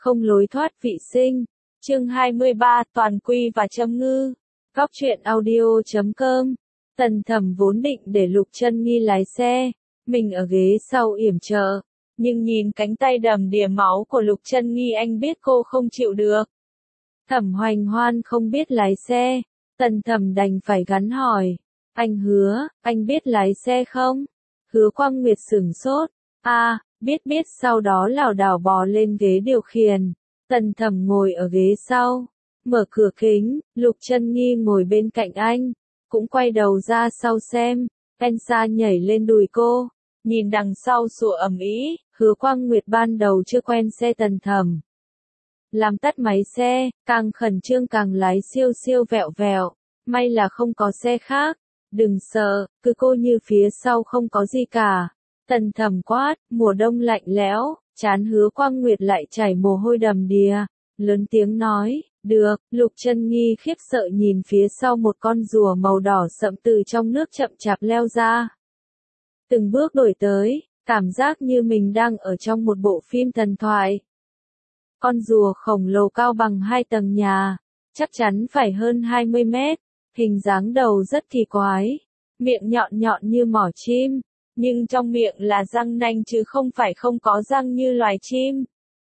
không lối thoát vị sinh. Chương 23, Toàn Quy và Trâm Ngư. Góc truyện audio.com. Tần Thẩm vốn định để Lục Chân Nghi lái xe, mình ở ghế sau yểm trợ, nhưng nhìn cánh tay đầm đìa máu của Lục Chân Nghi anh biết cô không chịu được. Thẩm Hoành Hoan không biết lái xe, Tần Thẩm đành phải gắn hỏi, anh Hứa, anh biết lái xe không? Hứa Quang Nguyệt sửng sốt, biết sau đó lảo đảo bò lên ghế điều khiển. Tần Thẩm ngồi ở ghế sau, mở cửa kính, Lục Chân Nghi ngồi bên cạnh anh, cũng quay đầu ra sau xem, Elsa nhảy lên đùi cô, nhìn đằng sau sủa ầm ĩ. Hứa Quang Nguyệt ban đầu chưa quen xe Tần Thẩm, làm tắt máy xe, càng khẩn trương càng lái siêu siêu vẹo vẹo, may là không có xe khác, đừng sợ, cứ cô như phía sau không có gì cả. Tần Thẩm quát, mùa đông lạnh lẽo, trán Hứa Quang Nguyệt lại chảy mồ hôi đầm đìa, lớn tiếng nói, được. Lục Chân Nghi khiếp sợ nhìn phía sau một con rùa màu đỏ sậm từ trong nước chậm chạp leo ra. Từng bước đổi tới, cảm giác như mình đang ở trong một bộ phim thần thoại. Con rùa khổng lồ cao bằng 2 tầng nhà, chắc chắn phải hơn 20 mét, hình dáng đầu rất kỳ quái, miệng nhọn nhọn như mỏ chim, nhưng trong miệng là răng nanh chứ không phải không có răng như loài chim.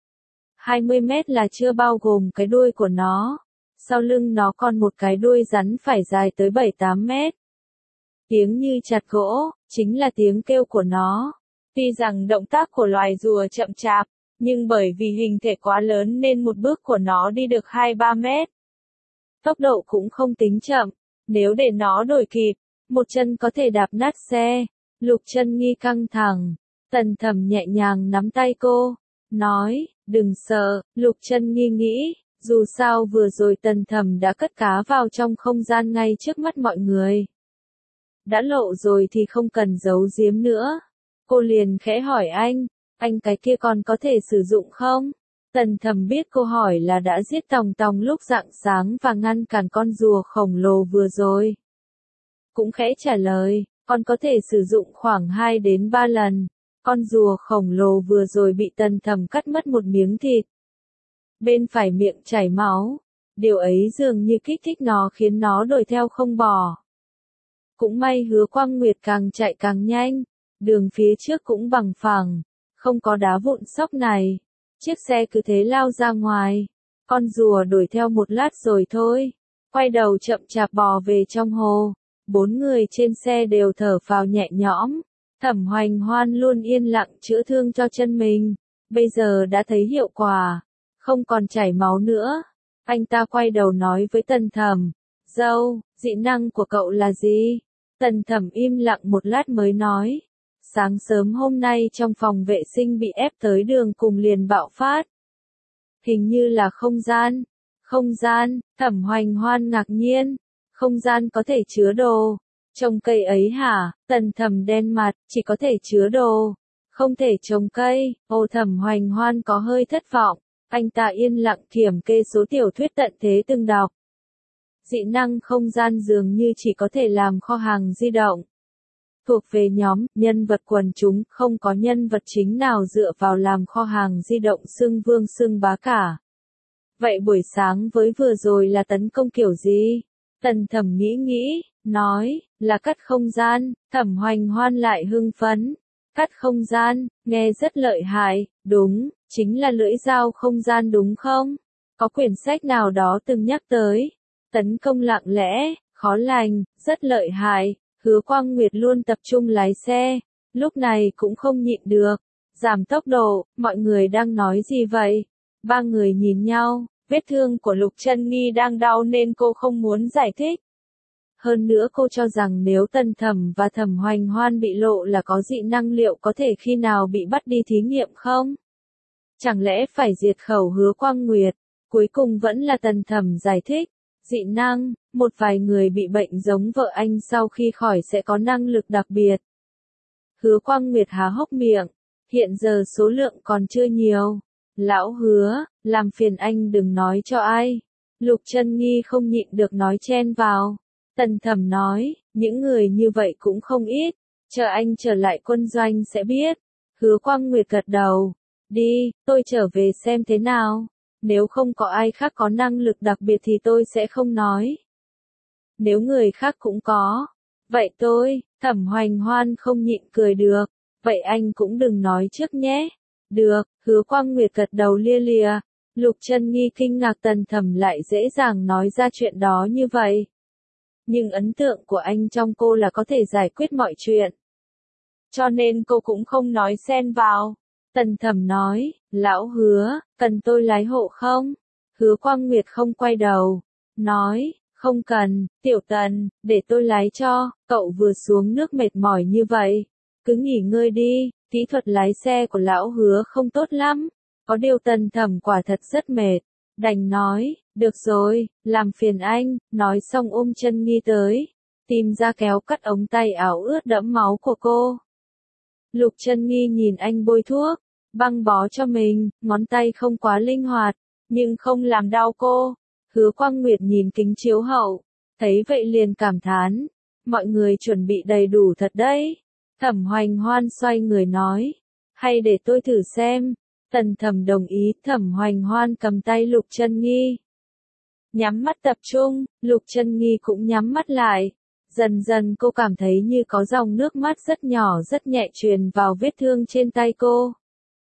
20 mét là chưa bao gồm cái đuôi của nó, sau lưng nó còn một cái đuôi rắn phải dài tới 7-8 mét. Tiếng như chặt gỗ, chính là tiếng kêu của nó. Tuy rằng động tác của loài rùa chậm chạp, nhưng bởi vì hình thể quá lớn nên một bước của nó đi được 2-3 mét. Tốc độ cũng không tính chậm, nếu để nó đuổi kịp, một chân có thể đạp nát xe. Lục Chân Nghi căng thẳng, Tần Thẩm nhẹ nhàng nắm tay cô, nói, đừng sợ. Lục Chân Nghi nghĩ, dù sao vừa rồi Tần Thẩm đã cất cá vào trong không gian ngay trước mắt mọi người. Đã lộ rồi thì không cần giấu giếm nữa. Cô liền khẽ hỏi anh cái kia còn có thể sử dụng không? Tần Thẩm biết cô hỏi là đã giết Tòng Tòng lúc rạng sáng và ngăn cản con rùa khổng lồ vừa rồi. Cũng khẽ trả lời, con có thể sử dụng khoảng 2 đến 3 lần. Con rùa khổng lồ vừa rồi bị Tần Thẩm cắt mất một miếng thịt. Bên phải miệng chảy máu. Điều ấy dường như kích thích nó khiến nó đuổi theo không bỏ. Cũng may Hứa Quang Nguyệt càng chạy càng nhanh. Đường phía trước cũng bằng phẳng, không có đá vụn xóc này. Chiếc xe cứ thế lao ra ngoài. Con rùa đuổi theo một lát rồi thôi. Quay đầu chậm chạp bò về trong hồ. 4 người trên xe đều thở phào nhẹ nhõm. Thẩm Hoành Hoan luôn yên lặng chữa thương cho chân mình. Bây giờ đã thấy hiệu quả. Không còn chảy máu nữa. Anh ta quay đầu nói với Tần Thẩm. Dâu, dị năng của cậu là gì? Tần Thẩm im lặng một lát mới nói. Sáng sớm hôm nay trong phòng vệ sinh bị ép tới đường cùng liền bạo phát. Hình như là không gian. Không gian, Thẩm Hoành Hoan ngạc nhiên. Không gian có thể chứa đồ. Trồng cây ấy hả? Tần Thẩm đen mặt, chỉ có thể chứa đồ. Không thể trồng cây. Thẩm Hoành Hoan có hơi thất vọng. Anh ta yên lặng kiểm kê số tiểu thuyết tận thế từng đọc. Dị năng không gian dường như chỉ có thể làm kho hàng di động. Thuộc về nhóm, nhân vật quần chúng, không có nhân vật chính nào dựa vào làm kho hàng di động xưng vương xưng bá cả. Vậy buổi sáng với vừa rồi là tấn công kiểu gì? Tần Thẩm nghĩ, nói, là cắt không gian. Thẩm Hoành Hoan lại hưng phấn. Cắt không gian, nghe rất lợi hại, đúng, chính là lưỡi dao không gian đúng không? Có quyển sách nào đó từng nhắc tới. Tấn công lặng lẽ, khó lành, rất lợi hại. Hứa Quang Nguyệt luôn tập trung lái xe, lúc này cũng không nhịn được. Giảm tốc độ, mọi người đang nói gì vậy? 3 người nhìn nhau, vết thương của Lục Chân Nghi đang đau nên cô không muốn giải thích. Hơn nữa cô cho rằng nếu Tần Thẩm và Thẩm Hoành Hoan bị lộ là có dị năng liệu có thể khi nào bị bắt đi thí nghiệm không? Chẳng lẽ phải diệt khẩu Hứa Quang Nguyệt? Cuối cùng vẫn là Tần Thẩm giải thích. Dị năng, một vài người bị bệnh giống vợ anh sau khi khỏi sẽ có năng lực đặc biệt. Hứa Quang Nguyệt há hốc miệng, hiện giờ số lượng còn chưa nhiều. Lão Hứa, làm phiền anh đừng nói cho ai. Lục Chân Nghi không nhịn được nói chen vào. Tần Thẩm nói, những người như vậy cũng không ít, chờ anh trở lại quân doanh sẽ biết. Hứa Quang Nguyệt gật đầu. Đi, tôi trở về xem thế nào. Nếu không có ai khác có năng lực đặc biệt thì tôi sẽ không nói. Nếu người khác cũng có. Vậy tôi, Thẩm Hoành Hoan không nhịn cười được. Vậy anh cũng đừng nói trước nhé. Được, Hứa Quang Nguyệt gật đầu lia lịa. Lục Chân Nghi kinh ngạc Tần Thẩm lại dễ dàng nói ra chuyện đó như vậy. Nhưng ấn tượng của anh trong cô là có thể giải quyết mọi chuyện. Cho nên cô cũng không nói xen vào. Tần Thẩm nói, lão Hứa, cần tôi lái hộ không? Hứa Quang Nguyệt không quay đầu. Nói, không cần, Tiểu Tần, để tôi lái cho, cậu vừa xuống nước mệt mỏi như vậy. Cứ nghỉ ngơi đi, kỹ thuật lái xe của lão Hứa không tốt lắm. Có điều Tần Thẩm quả thật rất mệt. Đành nói, được rồi, làm phiền anh, nói xong ôm Chân Nghi tới. Tìm ra kéo cắt ống tay áo ướt đẫm máu của cô. Lục Chân Nghi nhìn anh bôi thuốc, băng bó cho mình, ngón tay không quá linh hoạt, nhưng không làm đau cô. Hứa Quang Nguyệt nhìn kính chiếu hậu, thấy vậy liền cảm thán, mọi người chuẩn bị đầy đủ thật đấy. Thẩm Hoành Hoan xoay người nói, hay để tôi thử xem. Tần Thẩm đồng ý, Thẩm Hoành Hoan cầm tay Lục Chân Nghi. Nhắm mắt tập trung, Lục Chân Nghi cũng nhắm mắt lại. Dần dần cô cảm thấy như có dòng nước mắt rất nhỏ rất nhẹ truyền vào vết thương trên tay cô.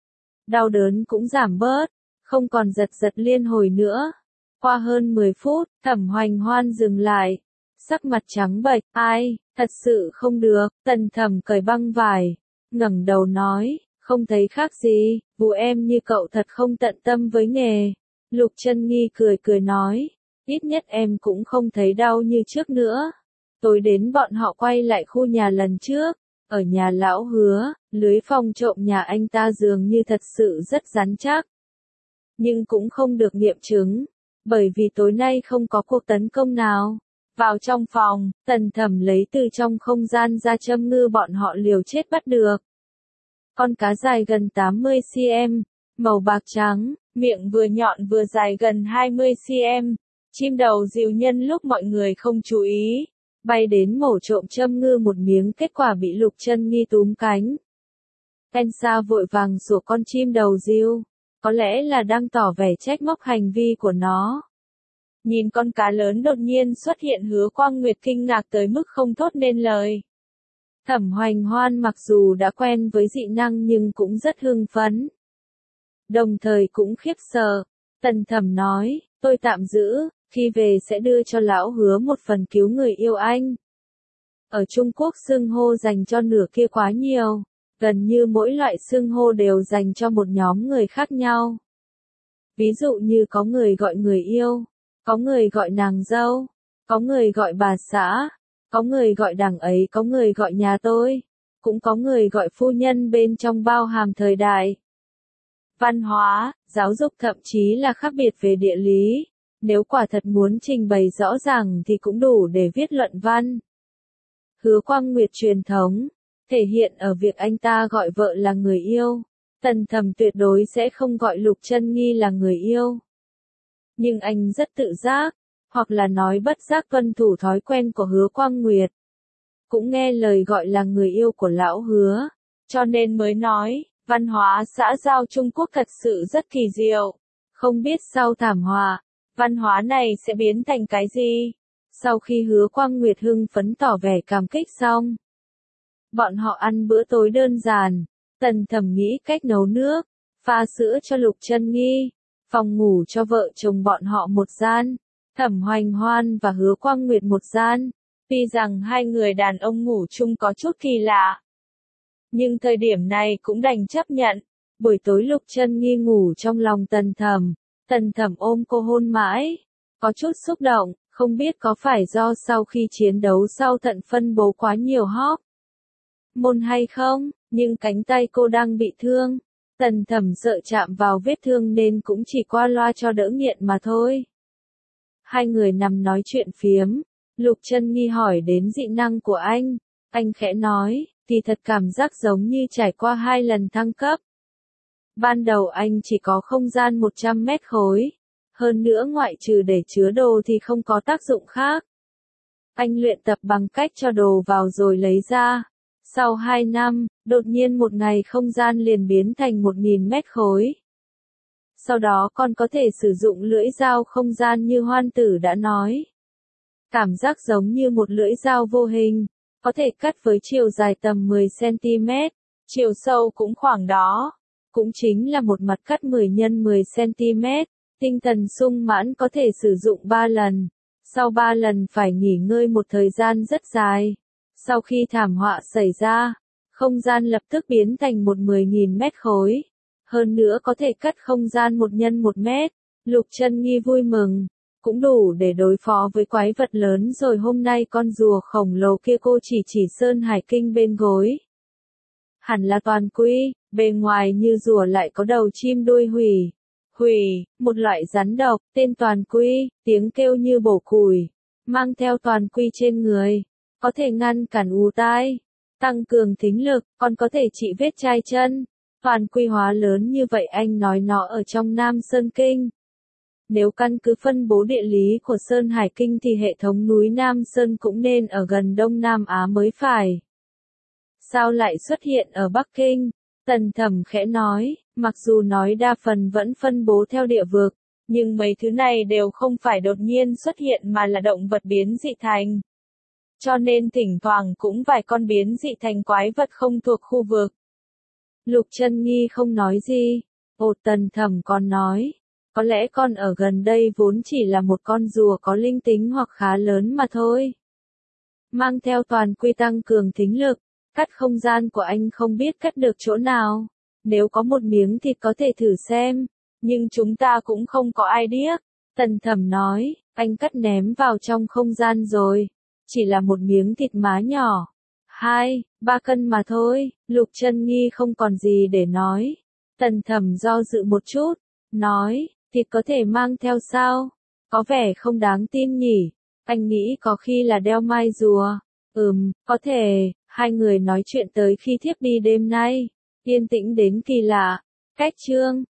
Đau đớn cũng giảm bớt, không còn giật giật liên hồi nữa. Qua hơn 10 phút, Thẩm Hoành Hoan dừng lại. Sắc mặt trắng bệch, ai, thật sự không được. Tần Thẩm cởi băng vải, ngẩng đầu nói, không thấy khác gì, vụ em như cậu thật không tận tâm với nghề. Lục Chân Nghi cười cười nói, ít nhất em cũng không thấy đau như trước nữa. Tối đến bọn họ quay lại khu nhà lần trước, ở nhà lão Hứa, lưới phòng trộm nhà anh ta dường như thật sự rất rắn chắc. Nhưng cũng không được nghiệm chứng, bởi vì tối nay không có cuộc tấn công nào. Vào trong phòng, Tần Thẩm lấy từ trong không gian ra châm ngư bọn họ liều chết bắt được. Con cá dài gần 80 cm, màu bạc trắng, miệng vừa nhọn vừa dài gần 20 cm. Chim đầu dìu nhân lúc mọi người không chú ý, bay đến mổ trộm châm ngư một miếng, kết quả bị Lục Chân Nghi túm cánh. Elsa vội vàng rủa con chim đầu dìu, có lẽ là đang tỏ vẻ trách móc hành vi của nó. Nhìn con cá lớn đột nhiên xuất hiện, Hứa Quang Nguyệt kinh ngạc tới mức không thốt nên lời. Thẩm Hoành Hoan mặc dù đã quen với dị năng nhưng cũng rất hưng phấn. Đồng thời cũng khiếp sợ. Tần Thẩm nói, tôi tạm giữ, khi về sẽ đưa cho lão Hứa một phần cứu người yêu anh. Ở Trung Quốc xưng hô dành cho nửa kia quá nhiều, gần như mỗi loại xưng hô đều dành cho một nhóm người khác nhau. Ví dụ như có người gọi người yêu, có người gọi nàng dâu, có người gọi bà xã, có người gọi đằng ấy, có người gọi nhà tôi, cũng có người gọi phu nhân, bên trong bao hàm thời đại. Văn hóa, giáo dục thậm chí là khác biệt về địa lý. Nếu quả thật muốn trình bày rõ ràng thì cũng đủ để viết luận văn. Hứa Quang Nguyệt truyền thống, thể hiện ở việc anh ta gọi vợ là người yêu. Tần Thẩm tuyệt đối sẽ không gọi Lục Chân Nghi là người yêu. Nhưng anh rất tự giác, hoặc là nói bất giác tuân thủ thói quen của Hứa Quang Nguyệt. Cũng nghe lời gọi là người yêu của lão Hứa, cho nên mới nói, văn hóa xã giao Trung Quốc thật sự rất kỳ diệu. Không biết sau thảm họa, văn hóa này sẽ biến thành cái gì? Sau khi Hứa Quang Nguyệt hưng phấn tỏ vẻ cảm kích xong, bọn họ ăn bữa tối đơn giản. Tần Thẩm nghĩ cách nấu nước, pha sữa cho Lục Chân Nghi, phòng ngủ cho vợ chồng bọn họ một gian, Thẩm Hoành Hoan và Hứa Quang Nguyệt một gian. Tuy rằng hai người đàn ông ngủ chung có chút kỳ lạ, nhưng thời điểm này cũng đành chấp nhận. Buổi tối Lục Chân Nghi ngủ trong lòng Tần Thẩm. Tần Thẩm ôm cô hôn mãi, có chút xúc động, không biết có phải do sau khi chiến đấu sau thận phân bố quá nhiều hormone hay không, nhưng cánh tay cô đang bị thương. Tần Thẩm sợ chạm vào vết thương nên cũng chỉ qua loa cho đỡ nghiện mà thôi. Hai người nằm nói chuyện phiếm, Lục Chân Nghi hỏi đến dị năng của anh khẽ nói, thì thật cảm giác giống như trải qua 2 lần thăng cấp. Ban đầu anh chỉ có không gian 100 mét khối, hơn nữa ngoại trừ để chứa đồ thì không có tác dụng khác. Anh luyện tập bằng cách cho đồ vào rồi lấy ra. Sau 2 năm, đột nhiên một ngày không gian liền biến thành 1000 mét khối. Sau đó con có thể sử dụng lưỡi dao không gian như Hoan Tử đã nói. Cảm giác giống như một lưỡi dao vô hình, có thể cắt với chiều dài tầm 10 cm, chiều sâu cũng khoảng đó. Cũng chính là một mặt cắt 10 x 10 cm, tinh thần sung mãn có thể sử dụng 3 lần. Sau 3 lần phải nghỉ ngơi một thời gian rất dài. Sau khi thảm họa xảy ra, không gian lập tức biến thành một 10.000 mét khối. Hơn nữa có thể cắt không gian 1 x 1 mét. Lục Chân Nghi vui mừng, cũng đủ để đối phó với quái vật lớn rồi. Hôm nay con rùa khổng lồ kia cô chỉ Sơn Hải Kinh bên gối. Hẳn là toàn quy, bề ngoài như rùa lại có đầu chim đuôi hủy. Hủy, một loại rắn độc, tên toàn quy, tiếng kêu như bổ củi, mang theo toàn quy trên người, có thể ngăn cản ù tai, tăng cường thính lực, còn có thể trị vết chai chân. Toàn quy hóa lớn như vậy anh nói nó ở trong Nam Sơn Kinh. Nếu căn cứ phân bố địa lý của Sơn Hải Kinh thì hệ thống núi Nam Sơn cũng nên ở gần Đông Nam Á mới phải. Sao lại xuất hiện ở Bắc Kinh? Tần Thẩm khẽ nói, mặc dù nói đa phần vẫn phân bố theo địa vực, nhưng mấy thứ này đều không phải đột nhiên xuất hiện mà là động vật biến dị thành. Cho nên thỉnh thoảng cũng vài con biến dị thành quái vật không thuộc khu vực. Lục Chân Nghi không nói gì. Tần Thẩm còn nói, có lẽ con ở gần đây vốn chỉ là một con rùa có linh tính hoặc khá lớn mà thôi. Mang theo toàn quy tăng cường thính lực, cắt không gian của anh không biết cắt được chỗ nào. Nếu có một miếng thịt có thể thử xem, nhưng chúng ta cũng không có ai điếc. Tần Thẩm nói, anh cắt ném vào trong không gian rồi. Chỉ là một miếng thịt má nhỏ. 2-3 cân mà thôi. Lục Chân Nghi không còn gì để nói. Tần Thẩm do dự một chút, nói, thịt có thể mang theo sao? Có vẻ không đáng tin nhỉ. Anh nghĩ có khi là đeo mai rùa. Có thể. Hai người nói chuyện tới khi thiếp đi đêm nay. Yên tĩnh đến kỳ lạ. Cách chương